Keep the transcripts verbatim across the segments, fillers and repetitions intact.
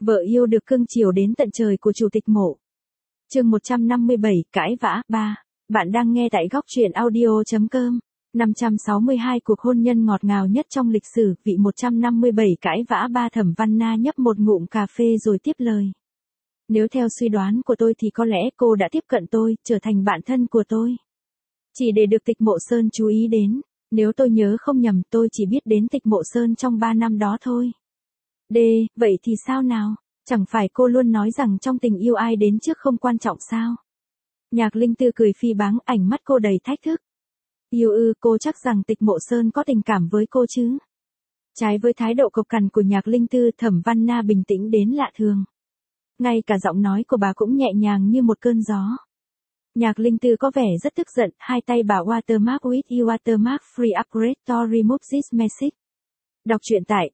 Vợ yêu được cưng chiều đến tận trời của Chủ tịch Mộ. Chương một trăm năm mươi bảy, cãi vã. ba. Bạn đang nghe tại góc truyện audio.com. năm trăm sáu mươi hai cuộc hôn nhân ngọt ngào nhất trong lịch sử, vị một trăm năm mươi bảy cãi vã. ba. Thẩm Văn Na nhấp một ngụm cà phê rồi tiếp lời. Nếu theo suy đoán của tôi thì có lẽ cô đã tiếp cận tôi, trở thành bạn thân của tôi. Chỉ để được Tịch Mộ Sơn chú ý đến. Nếu tôi nhớ không nhầm, tôi chỉ biết đến Tịch Mộ Sơn trong ba năm đó thôi. D. Vậy thì sao nào? Chẳng phải cô luôn nói rằng trong tình yêu ai đến trước không quan trọng sao? Nhạc Linh Tư cười phì báng, ánh mắt cô đầy thách thức. Yêu ư, cô chắc rằng Tịch Mộ Sơn có tình cảm với cô chứ? Trái với thái độ cộc cằn của Nhạc Linh Tư, Thẩm Văn Na bình tĩnh đến lạ thường. Ngay cả giọng nói của bà cũng nhẹ nhàng như một cơn gió. Nhạc Linh Tư có vẻ rất tức giận, hai tay bà watermark with you watermark free upgrade to remove this message. Đọc truyện tại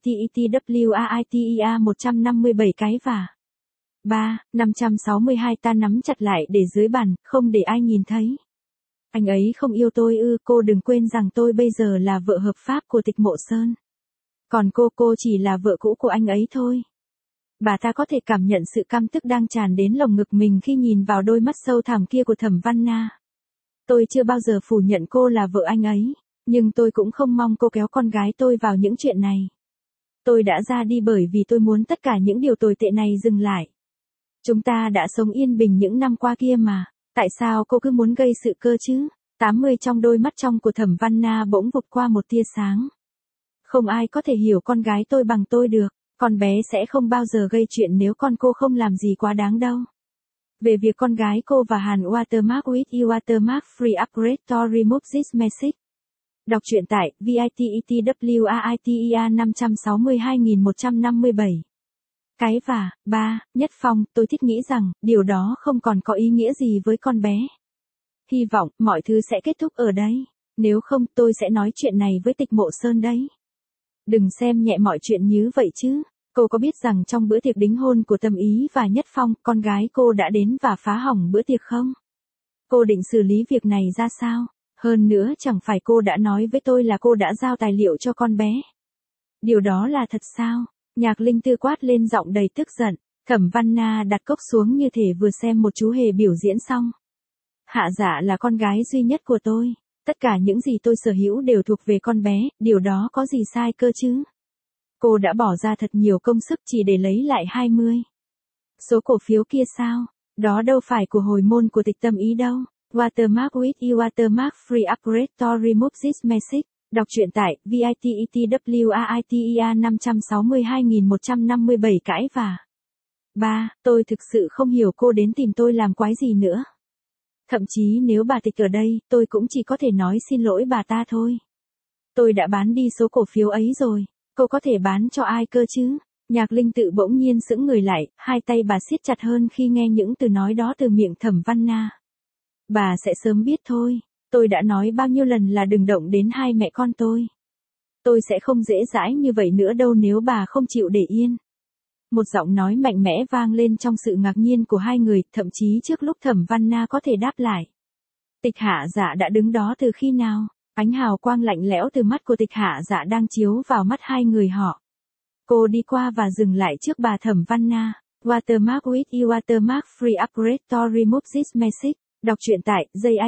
vitetwriter một trăm năm mươi bảy cái và. ba. năm trăm sáu mươi hai ta nắm chặt lại để dưới bàn, không để ai nhìn thấy. Anh ấy không yêu tôi ư, cô đừng quên rằng tôi bây giờ là vợ hợp pháp của Tịch Mộ Sơn. Còn cô, cô chỉ là vợ cũ của anh ấy thôi. Bà ta có thể cảm nhận sự căm tức đang tràn đến lồng ngực mình khi nhìn vào đôi mắt sâu thẳm kia của Thẩm Văn Na. Tôi chưa bao giờ phủ nhận cô là vợ anh ấy, nhưng tôi cũng không mong cô kéo con gái tôi vào những chuyện này. Tôi đã ra đi bởi vì tôi muốn tất cả những điều tồi tệ này dừng lại. Chúng ta đã sống yên bình những năm qua kia mà, tại sao cô cứ muốn gây sự cơ chứ? tám mươi trong đôi mắt trong của Thẩm Văn Na bỗng vụt qua một tia sáng. Không ai có thể hiểu con gái tôi bằng tôi được. Con bé sẽ không bao giờ gây chuyện nếu con cô không làm gì quá đáng đâu. Về việc con gái cô và Hàn watermark with you watermark free upgrade to remove this message. Đọc truyện tại vitetwriter năm trăm sáu mươi hai một trăm năm mươi bảy. Cái và. ba. Nhất Phong, tôi thích nghĩ rằng, điều đó không còn có ý nghĩa gì với con bé. Hy vọng, mọi thứ sẽ kết thúc ở đây. Nếu không, tôi sẽ nói chuyện này với Tịch Mộ Sơn đấy. Đừng xem nhẹ mọi chuyện như vậy chứ. Cô có biết rằng trong bữa tiệc đính hôn của Tâm Ý và Nhất Phong, con gái cô đã đến và phá hỏng bữa tiệc không? Cô định xử lý việc này ra sao? Hơn nữa chẳng phải cô đã nói với tôi là cô đã giao tài liệu cho con bé. Điều đó là thật sao? Nhạc Linh Tư quát lên giọng đầy tức giận. Thẩm Văn Na đặt cốc xuống như thể vừa xem một chú hề biểu diễn xong. Hạ Dạ là con gái duy nhất của tôi. Tất cả những gì tôi sở hữu đều thuộc về con bé, điều đó có gì sai cơ chứ? Cô đã bỏ ra thật nhiều công sức chỉ để lấy lại hai mươi. Số cổ phiếu kia sao? Đó đâu phải của hồi môn của Tịch Tâm Ý đâu. Watermark with you watermark free upgrade to remove this message. Đọc truyện tại vitetwriter năm trăm sáu mươi hai một trăm năm mươi bảy cãi và. ba. Tôi thực sự không hiểu cô đến tìm tôi làm quái gì nữa. Thậm chí nếu bà Tịch ở đây, tôi cũng chỉ có thể nói xin lỗi bà ta thôi. Tôi đã bán đi số cổ phiếu ấy rồi. Cô có thể bán cho ai cơ chứ? Nhạc Linh Tự bỗng nhiên sững người lại, hai tay bà siết chặt hơn khi nghe những từ nói đó từ miệng Thẩm Văn Na. Bà sẽ sớm biết thôi. Tôi đã nói bao nhiêu lần là đừng động đến hai mẹ con tôi. Tôi sẽ không dễ dãi như vậy nữa đâu nếu bà không chịu để yên. Một giọng nói mạnh mẽ vang lên trong sự ngạc nhiên của hai người, thậm chí trước lúc Thẩm Văn Na có thể đáp lại. Tịch Hạ Dạ đã đứng đó từ khi nào? Ánh hào quang lạnh lẽo từ mắt của Tịch Hạ Dạ đang chiếu vào mắt hai người họ. Cô đi qua và dừng lại trước bà Thẩm Văn Na. Watermark with you watermark free upgrade to remove this message. Đọc truyện tại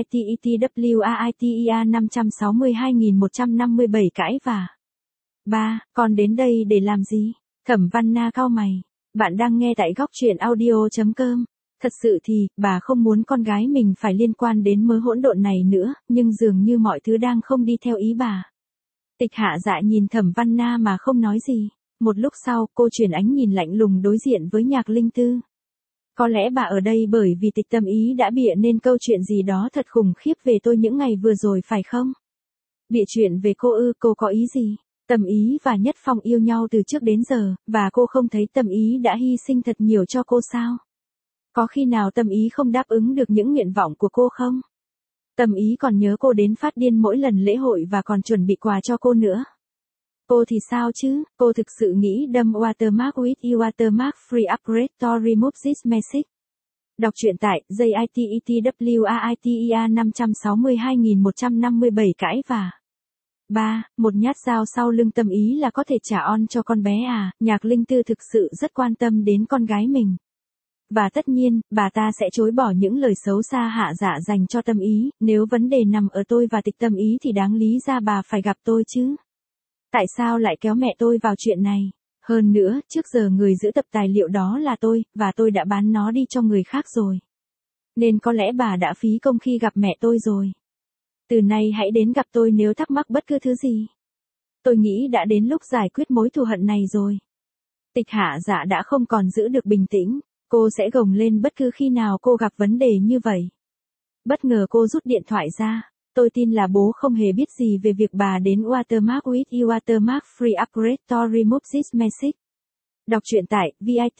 vitetwriter năm trăm sáu mươi hai một trăm năm mươi bảy cãi và. ba. Con đến đây để làm gì? Thẩm Văn Na cau mày. Bạn đang nghe tại góc truyện audio.com. Thật sự thì, bà không muốn con gái mình phải liên quan đến mớ hỗn độn này nữa, nhưng dường như mọi thứ đang không đi theo ý bà. Tịch Hạ Dạ nhìn Thẩm Văn Na mà không nói gì. Một lúc sau, cô chuyển ánh nhìn lạnh lùng đối diện với Nhạc Linh Tư. Có lẽ bà ở đây bởi vì Tịch Tâm Ý đã bịa nên câu chuyện gì đó thật khủng khiếp về tôi những ngày vừa rồi phải không? Bịa chuyện về cô ư, cô có ý gì? Tâm Ý và Nhất Phong yêu nhau từ trước đến giờ, và cô không thấy Tâm Ý đã hy sinh thật nhiều cho cô sao? Có khi nào Tâm Ý không đáp ứng được những nguyện vọng của cô không? Tâm Ý còn nhớ cô đến phát điên mỗi lần lễ hội và còn chuẩn bị quà cho cô nữa. Cô thì sao chứ? Cô thực sự nghĩ đâm watermark with you watermark free upgrade to remove this message. Đọc truyện tại vitetwriter năm trăm sáu mươi hai một trăm năm mươi bảy cãi và. ba. Một nhát dao sau lưng tâm ý là có thể trả on cho con bé à, Nhạc Linh Tư thực sự rất quan tâm đến con gái mình. Và tất nhiên, bà ta sẽ chối bỏ những lời xấu xa hạ dạ dành cho tâm ý, nếu vấn đề nằm ở tôi và tịch tâm ý thì đáng lý ra bà phải gặp tôi chứ. Tại sao lại kéo mẹ tôi vào chuyện này? Hơn nữa, trước giờ người giữ tập tài liệu đó là tôi, và tôi đã bán nó đi cho người khác rồi. Nên có lẽ bà đã phí công khi gặp mẹ tôi rồi. Từ nay hãy đến gặp tôi nếu thắc mắc bất cứ thứ gì. Tôi nghĩ đã đến lúc giải quyết mối thù hận này rồi. Tịch Hạ Dạ đã không còn giữ được bình tĩnh, cô sẽ gồng lên bất cứ khi nào cô gặp vấn đề như vậy. Bất ngờ cô rút điện thoại ra. Tôi tin là bố không hề biết gì về việc bà đến Watermark with you Watermark Free Upgrade to remove this message. Đọc truyện tại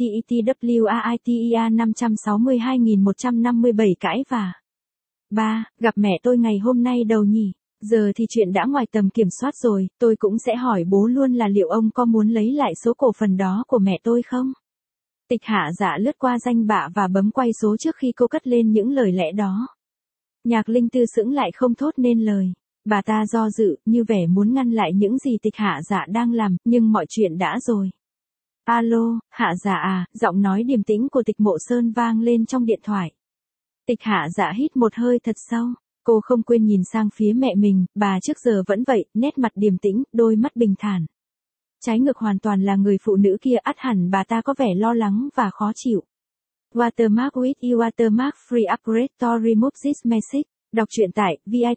vitetwriter năm sáu hai một năm bảy cãi và. ba. Gặp mẹ tôi ngày hôm nay đâu nhỉ? Giờ thì chuyện đã ngoài tầm kiểm soát rồi, tôi cũng sẽ hỏi bố luôn là liệu ông có muốn lấy lại số cổ phần đó của mẹ tôi không? Tịch Hạ Dạ lướt qua danh bạ và bấm quay số trước khi cô cất lên những lời lẽ đó. Nhạc Linh Tư sững lại không thốt nên lời. Bà ta do dự, như vẻ muốn ngăn lại những gì Tịch Hạ Dạ đang làm, nhưng mọi chuyện đã rồi. Alo, Hạ Dạ à, giọng nói điềm tĩnh của Tịch Mộ Sơn vang lên trong điện thoại. Tịch Hạ Dạ hít một hơi thật sâu. Cô không quên nhìn sang phía mẹ mình, bà trước giờ vẫn vậy, nét mặt điềm tĩnh, đôi mắt bình thản. Trái ngược hoàn toàn là người phụ nữ kia, ắt hẳn bà ta có vẻ lo lắng và khó chịu. Watermark with you Watermark Free Upgrade to remove this message. Đọc truyện tại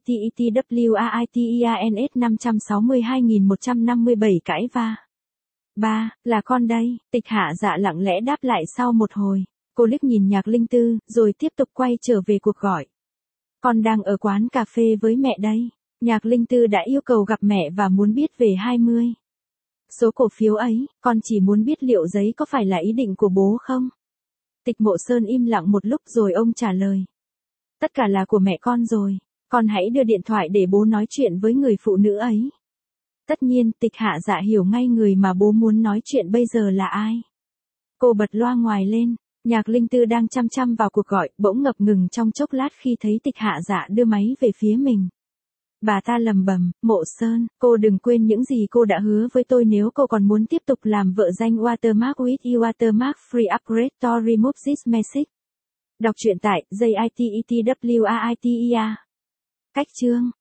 vitetwriter năm sáu hai một năm bảy cãi và. ba. Là con đây, Tịch Hạ Dạ lặng lẽ đáp lại sau một hồi. Cô liếc nhìn Nhạc Linh Tư, rồi tiếp tục quay trở về cuộc gọi. Con đang ở quán cà phê với mẹ đây. Nhạc Linh Tư đã yêu cầu gặp mẹ và muốn biết về hai mươi số cổ phiếu ấy, con chỉ muốn biết liệu giấy có phải là ý định của bố không? Tịch Mộ Sơn im lặng một lúc rồi ông trả lời. Tất cả là của mẹ con rồi, con hãy đưa điện thoại để bố nói chuyện với người phụ nữ ấy. Tất nhiên, Tịch Hạ Dạ hiểu ngay người mà bố muốn nói chuyện bây giờ là ai. Cô bật loa ngoài lên, Nhạc Linh Tư đang chăm chăm vào cuộc gọi, bỗng ngập ngừng trong chốc lát khi thấy Tịch Hạ Dạ đưa máy về phía mình. Bà ta lầm bầm, Mộ Sơn, cô đừng quên những gì cô đã hứa với tôi nếu cô còn muốn tiếp tục làm vợ danh Watermark with you Watermark Free Upgrade to remove this message. Đọc truyện tại vitetwriter. Cách chương